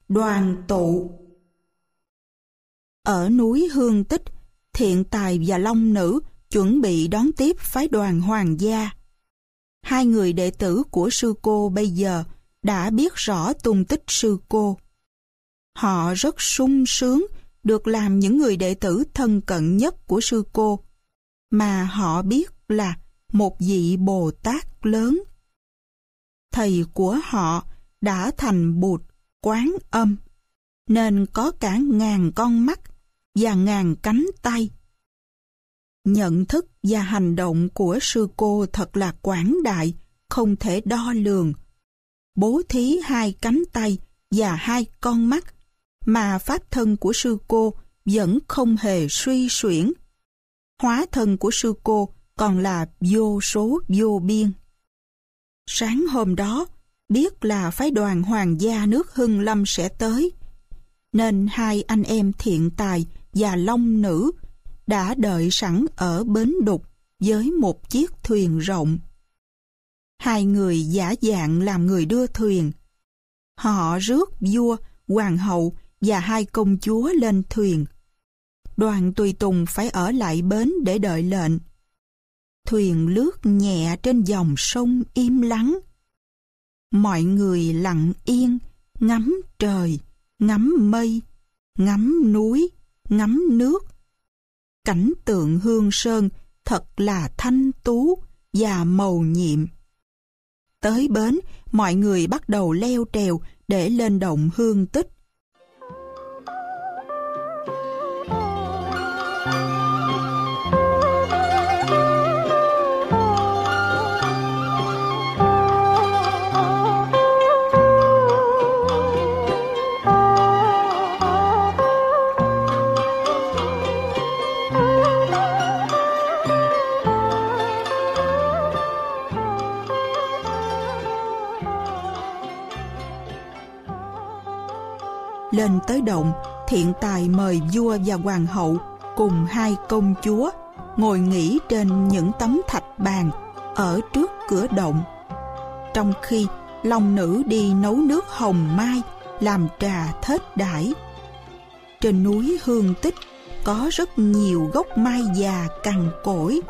Đoàn tụ. Ở núi Hương Tích, Thiện Tài và Long Nữ chuẩn bị đón tiếp phái đoàn hoàng gia. Hai người đệ tử của sư cô bây giờ đã biết rõ tung tích sư cô. Họ rất sung sướng được làm những người đệ tử thân cận nhất của sư cô, mà họ biết là một vị Bồ Tát lớn. Thầy của họ đã thành Bụt Quán Âm, nên có cả 1000 con mắt và 1000 cánh tay. Nhận thức và hành động của sư cô thật là quảng đại, không thể đo lường. Bố thí 2 cánh tay và 2 con mắt, mà pháp thân của sư cô vẫn không hề suy xuyển. Hóa thân của sư cô còn là vô số vô biên. Sáng hôm đó, biết là phái đoàn hoàng gia nước Hưng Lâm sẽ tới, nên hai anh em Thiện Tài và Long Nữ đã đợi sẵn ở bến đục với một chiếc thuyền rộng. Hai người giả dạng làm người đưa thuyền. Họ rước vua, hoàng hậu và 2 công chúa lên thuyền. Đoàn tùy tùng phải ở lại bến để đợi lệnh. Thuyền lướt nhẹ trên dòng sông im lắng. Mọi người lặng yên, ngắm trời, ngắm mây, ngắm núi, ngắm nước. Cảnh tượng Hương Sơn thật là thanh tú và mầu nhiệm. Tới bến, mọi người bắt đầu leo trèo để lên động Hương Tích. Lên tới động, Thiện Tài mời vua và hoàng hậu cùng 2 công chúa ngồi nghỉ trên những tấm thạch bàn ở trước cửa động, trong khi Long Nữ đi nấu nước hồng mai làm trà thết đãi. Trên núi Hương Tích có rất nhiều gốc mai già cằn cỗi.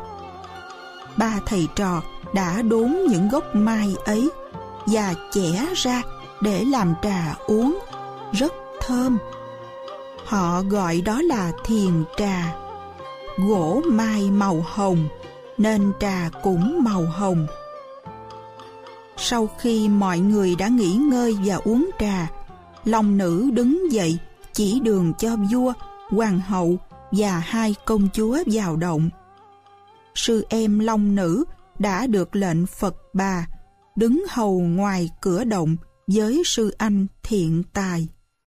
3 thầy trò đã đốn những gốc mai ấy và chẻ ra để làm trà uống, rất thơm. Họ gọi đó là thiền trà. Gỗ mai màu hồng nên trà cũng màu hồng. Sau khi mọi người đã nghỉ ngơi và uống trà, Long Nữ đứng dậy chỉ đường cho vua, hoàng hậu và 2 công chúa vào động. Sư em Long Nữ đã được lệnh Phật Bà đứng hầu ngoài cửa động với sư anh Thiện Tài.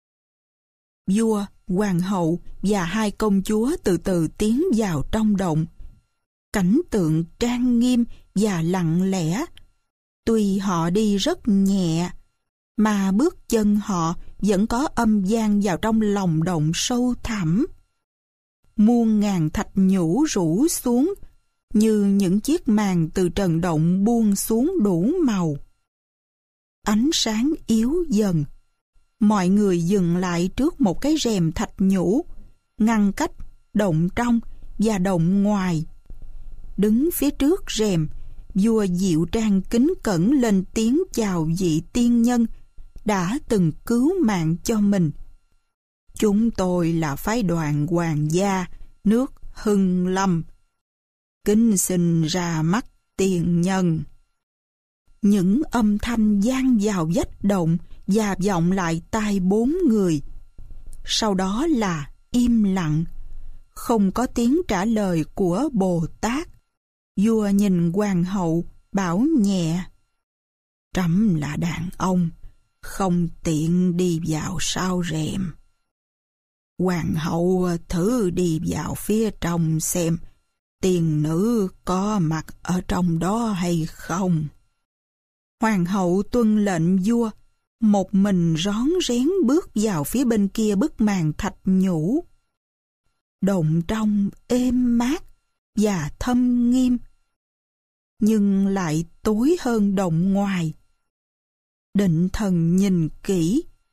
Vua, hoàng hậu và 2 công chúa từ từ tiến vào trong động. Cảnh tượng trang nghiêm và lặng lẽ. Tuy họ đi rất nhẹ, mà bước chân họ vẫn có âm vang vào trong lòng động sâu thẳm. Muôn ngàn thạch nhũ rủ xuống, như những chiếc màn từ trần động buông xuống đủ màu. Ánh sáng yếu dần. Mọi người dừng lại trước một cái rèm thạch nhũ, ngăn cách động trong và động ngoài. Đứng phía trước rèm, vua Diệu Trang kính cẩn lên tiếng chào vị tiên nhân đã từng cứu mạng cho mình. Chúng tôi là phái đoàn hoàng gia nước Hưng Lâm, kính xin ra mắt tiên nhân. Những âm thanh vang vào vách động và vọng lại tai 4 người. Sau đó là im lặng, không có tiếng trả lời của Bồ Tát. Vua nhìn hoàng hậu, bảo nhẹ: Trẫm là đàn ông, không tiện đi vào sau rèm. Hoàng hậu thử đi vào phía trong xem tiên nữ có mặt ở trong đó hay không. Hoàng hậu tuân lệnh vua, một mình rón rén bước vào phía bên kia bức màn thạch nhũ. Động trong êm mát và thâm nghiêm, nhưng lại tối hơn động ngoài. Định thần nhìn kỹ,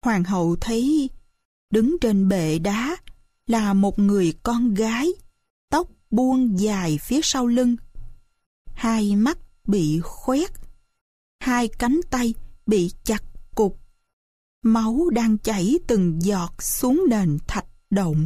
Hoàng hậu thấy đứng trên bệ đá là một người con gái, tóc buông dài phía sau lưng, hai mắt bị khoét, hai cánh tay bị chặt cụt, máu đang chảy từng giọt xuống nền thạch động.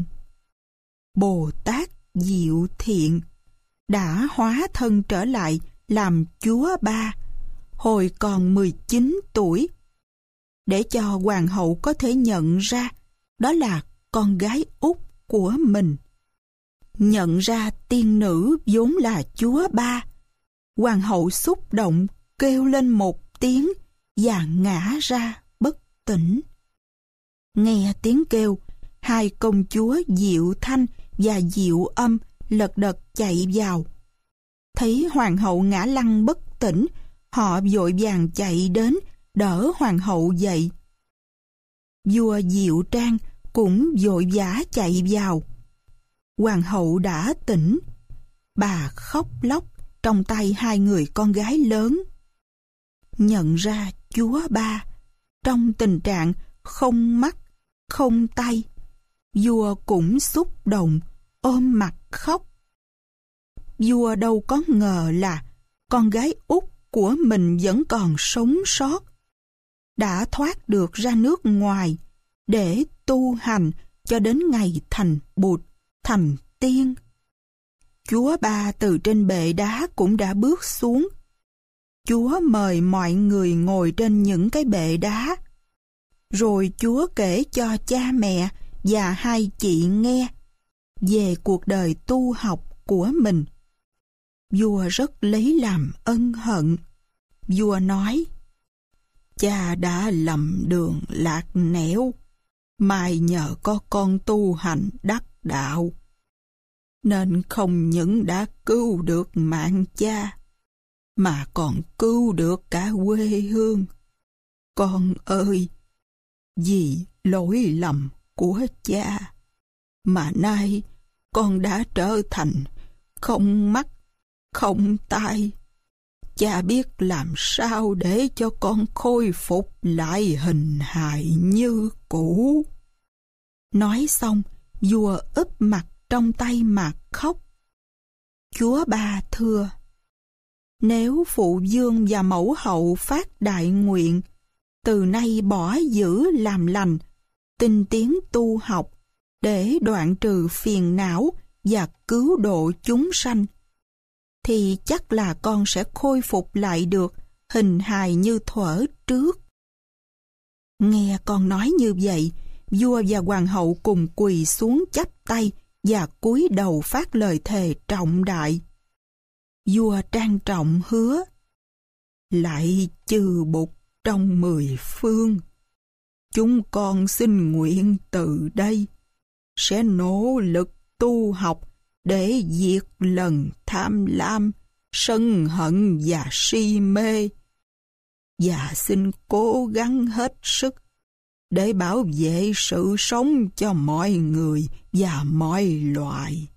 Bồ Tát Diệu Thiện đã hóa thân trở lại làm Chúa Ba hồi còn 19 tuổi, để cho hoàng hậu có thể nhận ra đó là con gái út của mình. Nhận ra tiên nữ vốn là Chúa Ba, hoàng hậu xúc động kêu lên một tiếng và ngã ra bất tỉnh. Nghe tiếng kêu, hai công chúa Diệu Thanh và Diệu Âm lật đật chạy vào. Thấy hoàng hậu ngã lăn bất tỉnh, họ vội vàng chạy đến đỡ hoàng hậu dậy. Vua Diệu Trang cũng vội vã chạy vào. Hoàng hậu đã tỉnh, bà khóc lóc trong tay hai người con gái lớn. Nhận ra Chúa Ba trong tình trạng không mắt, không tay, vua cũng xúc động, ôm mặt khóc. Vua đâu có ngờ là con gái út của mình vẫn còn sống sót, đã thoát được ra nước ngoài để tu hành cho đến ngày thành Bụt, thành tiên. Chúa Ba từ trên bệ đá cũng đã bước xuống. Chúa mời mọi người ngồi trên những cái bệ đá. Rồi Chúa kể cho cha mẹ và hai chị nghe về cuộc đời tu học của mình. Vua rất lấy làm ân hận. Vua nói: cha đã lầm đường lạc nẻo, mai nhờ có con tu hành đắc đạo, nên không những đã cứu được mạng cha, mà còn cứu được cả quê hương. Con ơi, vì lỗi lầm của cha mà nay con đã trở thành không mắt, không tai. Cha biết làm sao để cho con khôi phục lại hình hài như cũ. Nói xong, vua úp mặt trong tay mà khóc. Chúa Ba thưa: nếu phụ vương và mẫu hậu phát đại nguyện, từ nay bỏ dữ làm lành, tinh tiến tu học, để đoạn trừ phiền não và cứu độ chúng sanh, thì chắc là con sẽ khôi phục lại được hình hài như thuở trước. Nghe con nói như vậy, vua và hoàng hậu cùng quỳ xuống chắp tay và cúi đầu phát lời thề trọng đại. Vua trang trọng hứa: lạy chư Bụt trong 10 phương, chúng con xin nguyện từ đây sẽ nỗ lực tu học để diệt lần tham lam, sân hận và si mê, và xin cố gắng hết sức để bảo vệ sự sống cho mọi người và mọi loài.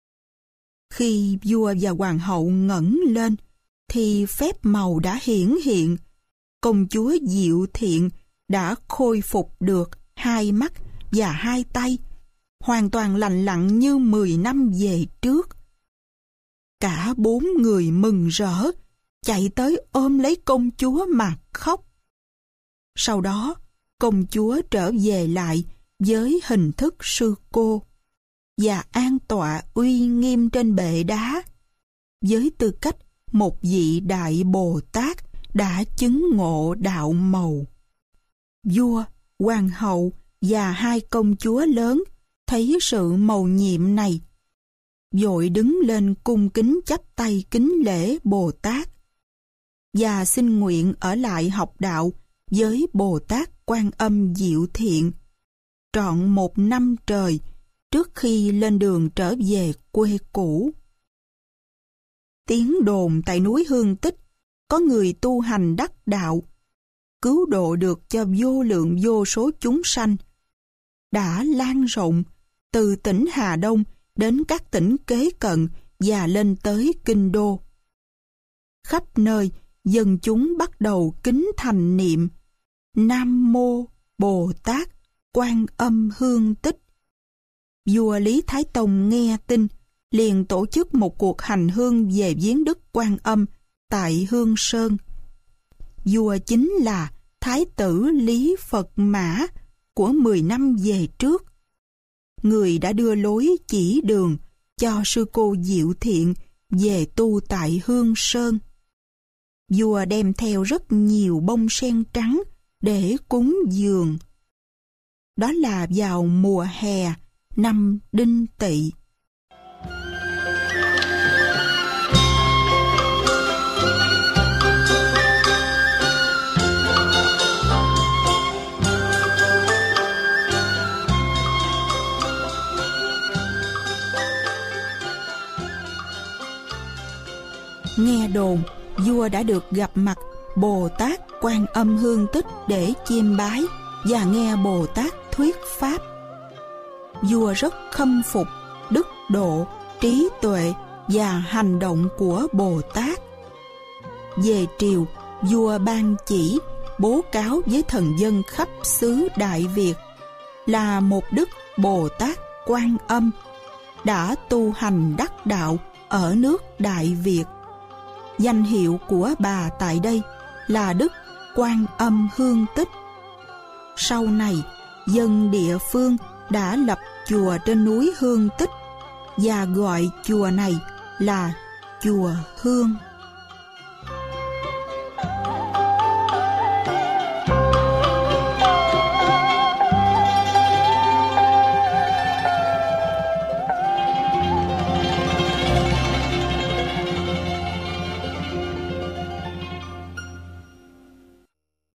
Khi vua và hoàng hậu ngẩng lên, thì phép màu đã hiển hiện. Công chúa Diệu Thiện đã khôi phục được hai mắt và hai tay, hoàn toàn lành lặn như 10 năm về trước. Cả 4 người mừng rỡ, chạy tới ôm lấy công chúa mà khóc. Sau đó, công chúa trở về lại với hình thức sư cô và an tọa uy nghiêm trên bệ đá, với tư cách một vị đại Bồ Tát đã chứng ngộ đạo mầu. Vua, hoàng hậu và hai công chúa lớn thấy sự mầu nhiệm này, vội đứng lên cung kính chắp tay kính lễ Bồ Tát và xin nguyện ở lại học đạo với Bồ Tát Quan Âm Diệu Thiện trọn 1 năm trời trước khi lên đường trở về quê cũ. Tiếng đồn tại núi Hương Tích có người tu hành đắc đạo, cứu độ được cho vô lượng vô số chúng sanh, đã lan rộng từ tỉnh Hà Đông đến các tỉnh kế cận và lên tới Kinh Đô. Khắp nơi, dân chúng bắt đầu kính thành niệm Nam Mô Bồ Tát Quan Âm Hương Tích. Vua Lý Thái Tông nghe tin, liền tổ chức một cuộc hành hương về viếng Đức Quan Âm tại Hương Sơn. Vua chính là Thái tử Lý Phật Mã của 10 năm về trước. Người đã đưa lối chỉ đường cho sư cô Diệu Thiện về tu tại Hương Sơn. Vua đem theo rất nhiều bông sen trắng để cúng dường. Đó là vào mùa hè năm Đinh Tỵ. Nghe đồn, vua đã được gặp mặt Bồ Tát Quan Âm Hương Tích để chiêm bái và nghe Bồ Tát thuyết pháp. Vua rất khâm phục đức độ, trí tuệ và hành động của Bồ Tát. Về triều, vua ban chỉ bố cáo với thần dân khắp xứ Đại Việt là một đức Bồ Tát Quan Âm đã tu hành đắc đạo ở nước Đại Việt. Danh hiệu của bà tại đây là Đức Quan Âm Hương Tích. Sau này, dân địa phương đã lập chùa trên núi Hương Tích và gọi chùa này là chùa Hương.